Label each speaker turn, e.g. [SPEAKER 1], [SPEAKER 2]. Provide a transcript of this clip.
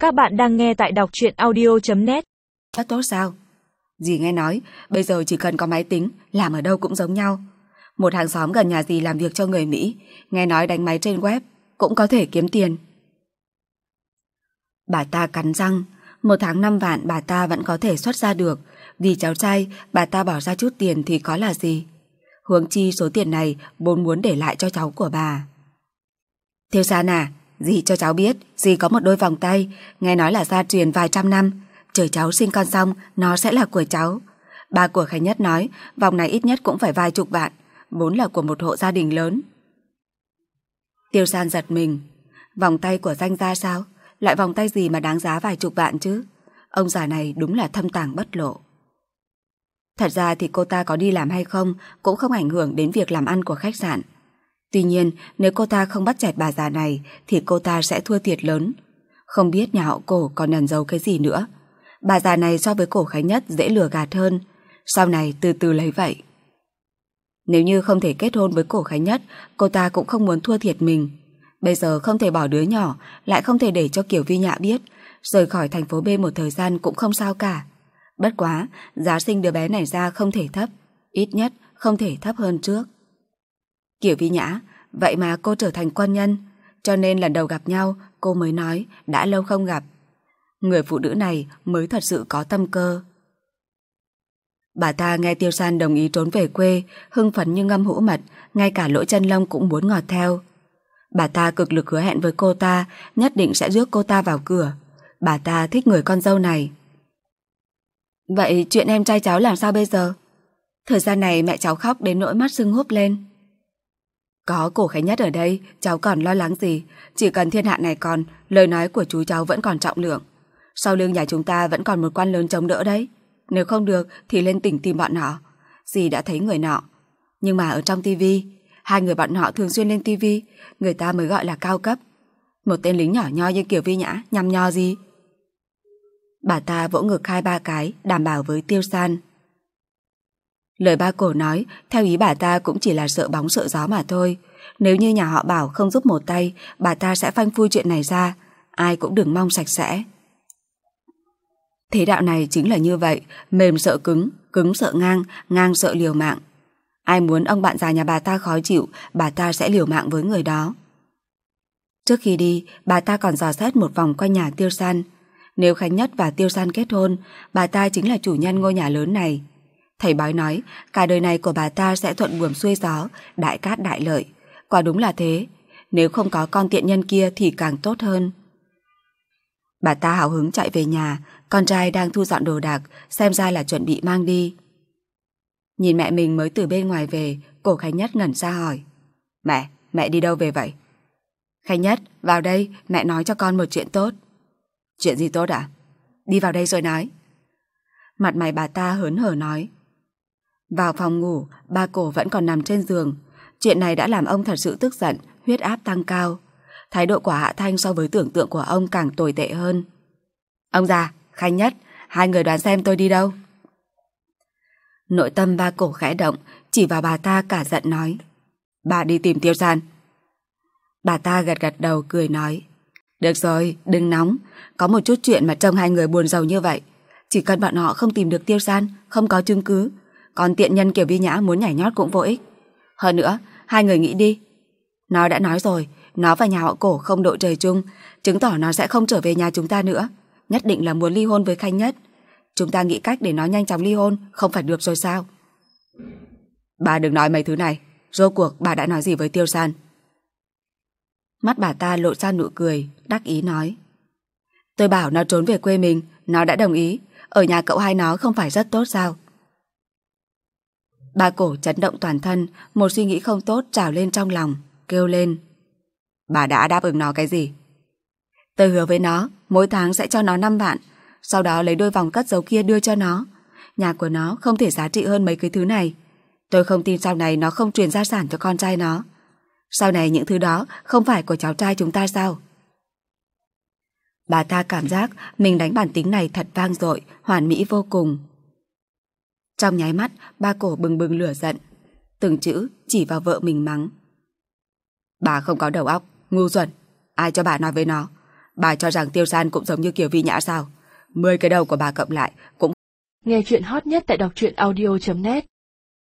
[SPEAKER 1] Các bạn đang nghe tại đọc truyện audio.net.
[SPEAKER 2] Rất tốt sao? Dì nghe nói, bây giờ chỉ cần có máy tính, làm ở đâu cũng giống nhau. Một hàng xóm gần nhà dì làm việc cho người Mỹ, nghe nói đánh máy trên web, cũng có thể kiếm tiền. Bà ta cắn răng, 1 tháng 5 vạn bà ta vẫn có thể xuất ra được. Vì cháu trai, bà ta bỏ ra chút tiền thì có là gì. Huống chi số tiền này vốn muốn để lại cho cháu của bà. Thiêu San à, dì cho cháu biết, dì có một đôi vòng tay, nghe nói là gia truyền vài trăm năm. Chờ cháu sinh con xong, nó sẽ là của cháu. Ba của Khánh Nhất nói, vòng này ít nhất cũng phải vài chục vạn, vốn là của một hộ gia đình lớn. Tiêu San giật mình. Vòng tay của danh gia sao? Loại vòng tay gì mà đáng giá vài chục vạn chứ? Ông già này đúng là thâm tàng bất lộ. Thật ra thì cô ta có đi làm hay không cũng không ảnh hưởng đến việc làm ăn của khách sạn. Tuy nhiên, nếu cô ta không bắt chẹt bà già này thì cô ta sẽ thua thiệt lớn. Không biết nhà họ Cổ còn ẩn giấu cái gì nữa. Bà già này so với Cổ Khánh Nhất dễ lừa gạt hơn. Sau này từ từ lấy vậy. Nếu như không thể kết hôn với Cổ Khánh Nhất, cô ta cũng không muốn thua thiệt mình. Bây giờ không thể bỏ đứa nhỏ, lại không thể để cho Kiều Vi Nhạ biết. Rời khỏi thành phố B một thời gian cũng không sao cả. Bất quá, giá sinh đứa bé này ra không thể thấp. Ít nhất không thể thấp hơn trước. Kiều Vi Nhã, vậy mà cô trở thành quân nhân. Cho nên lần đầu gặp nhau, cô mới nói đã lâu không gặp. Người phụ nữ này mới thật sự có tâm cơ. Bà ta nghe Tiêu San đồng ý trốn về quê, hưng phấn như ngâm hũ mật, ngay cả lỗ chân lông cũng muốn ngọt theo. Bà ta cực lực hứa hẹn với cô ta, nhất định sẽ rước cô ta vào cửa. Bà ta thích người con dâu này. Vậy chuyện em trai cháu làm sao bây giờ? Thời gian này mẹ cháu khóc đến nỗi mắt sưng húp lên. Có Cổ Khánh Nhất ở đây, cháu còn lo lắng gì? Chỉ cần thiên hạ này còn, lời nói của chú cháu vẫn còn trọng lượng. Sau lưng nhà chúng ta vẫn còn một quan lớn chống đỡ đấy. Nếu không được thì lên tỉnh tìm bọn họ. Dì đã thấy người nọ. Nhưng mà ở trong tivi, hai người bọn họ thường xuyên lên tivi, người ta mới gọi là cao cấp. Một tên lính nhỏ nho như Kiều Vi Nhã nhằm nho gì? Bà ta vỗ ngực 2-3 cái, đảm bảo với Tiêu San. Lời ba Cổ nói, theo ý bà ta cũng chỉ là sợ bóng sợ gió mà thôi. Nếu như nhà họ Bảo không giúp một tay, bà ta sẽ phanh phui chuyện này ra. Ai cũng đừng mong sạch sẽ. Thế đạo này chính là như vậy, mềm sợ cứng, cứng sợ ngang, ngang sợ liều mạng. Ai muốn ông bạn già nhà bà ta khó chịu, bà ta sẽ liều mạng với người đó. Trước khi đi, bà ta còn dò xét một vòng quanh nhà Tiêu San. Nếu Khánh Nhất và Tiêu San kết hôn, bà ta chính là chủ nhân ngôi nhà lớn này. Thầy bói nói, cả đời này của bà ta sẽ thuận buồm xuôi gió, đại cát đại lợi. Quả đúng là thế, nếu không có con tiện nhân kia thì càng tốt hơn. Bà ta hào hứng chạy về nhà, con trai đang thu dọn đồ đạc, xem ra là chuẩn bị mang đi. Nhìn mẹ mình mới từ bên ngoài về, Cổ Khánh Nhất ngẩn ra hỏi. Mẹ đi đâu về vậy? Khánh Nhất, vào đây, mẹ nói cho con một chuyện tốt. Chuyện gì tốt ạ? Đi vào đây rồi nói. Mặt mày bà ta hớn hở nói. Vào phòng ngủ, ba Cổ vẫn còn nằm trên giường. Chuyện này đã làm ông thật sự tức giận, huyết áp tăng cao. Thái độ của Hạ Thanh so với tưởng tượng của ông càng tồi tệ hơn. Ông già, Khánh Nhất, hai người đoán xem tôi đi đâu? Nội tâm ba Cổ khẽ động, chỉ vào bà ta cả giận nói. Bà đi tìm Tiêu San. Bà ta gật gật đầu cười nói. Được rồi, đừng nóng. Có một chút chuyện mà trông hai người buồn rầu như vậy. Chỉ cần bọn họ không tìm được Tiêu San, không có chứng cứ, còn tiện nhân Kiều Vi Nhã muốn nhảy nhót cũng vô ích. Hơn nữa, hai người nghĩ đi. Nó đã nói rồi, nó và nhà họ Cổ không độ trời chung, chứng tỏ nó sẽ không trở về nhà chúng ta nữa. Nhất định là muốn ly hôn với Khánh Nhất. Chúng ta nghĩ cách để nó nhanh chóng ly hôn, không phải được rồi sao? Bà đừng nói mấy thứ này. Rốt cuộc bà đã nói gì với Tiêu San? Mắt bà ta lộ ra nụ cười, đắc ý nói. Tôi bảo nó trốn về quê mình, nó đã đồng ý. Ở nhà cậu hai nó không phải rất tốt sao? Ba Cổ chấn động toàn thân, một suy nghĩ không tốt trào lên trong lòng, kêu lên. Bà đã đáp ứng nó cái gì? Tôi hứa với nó, mỗi tháng sẽ cho nó 5 vạn, sau đó lấy đôi vòng cất giấu kia đưa cho nó. Nhà của nó không thể giá trị hơn mấy cái thứ này. Tôi không tin sau này nó không truyền gia sản cho con trai nó. Sau này những thứ đó không phải của cháu trai chúng ta sao? Bà ta cảm giác mình đánh bản tính này thật vang dội, hoàn mỹ vô cùng. Trong nháy mắt, ba Cổ bừng bừng lửa giận, từng chữ chỉ vào vợ mình mắng. Bà không có đầu óc, ngu xuẩn. Ai cho bà nói với nó? Bà cho rằng Tiêu San cũng giống như Kiều Vi Nhã sao? 10 cái đầu của bà cộng lại cũng...
[SPEAKER 1] Nghe chuyện hot nhất tại đọc truyện audio.net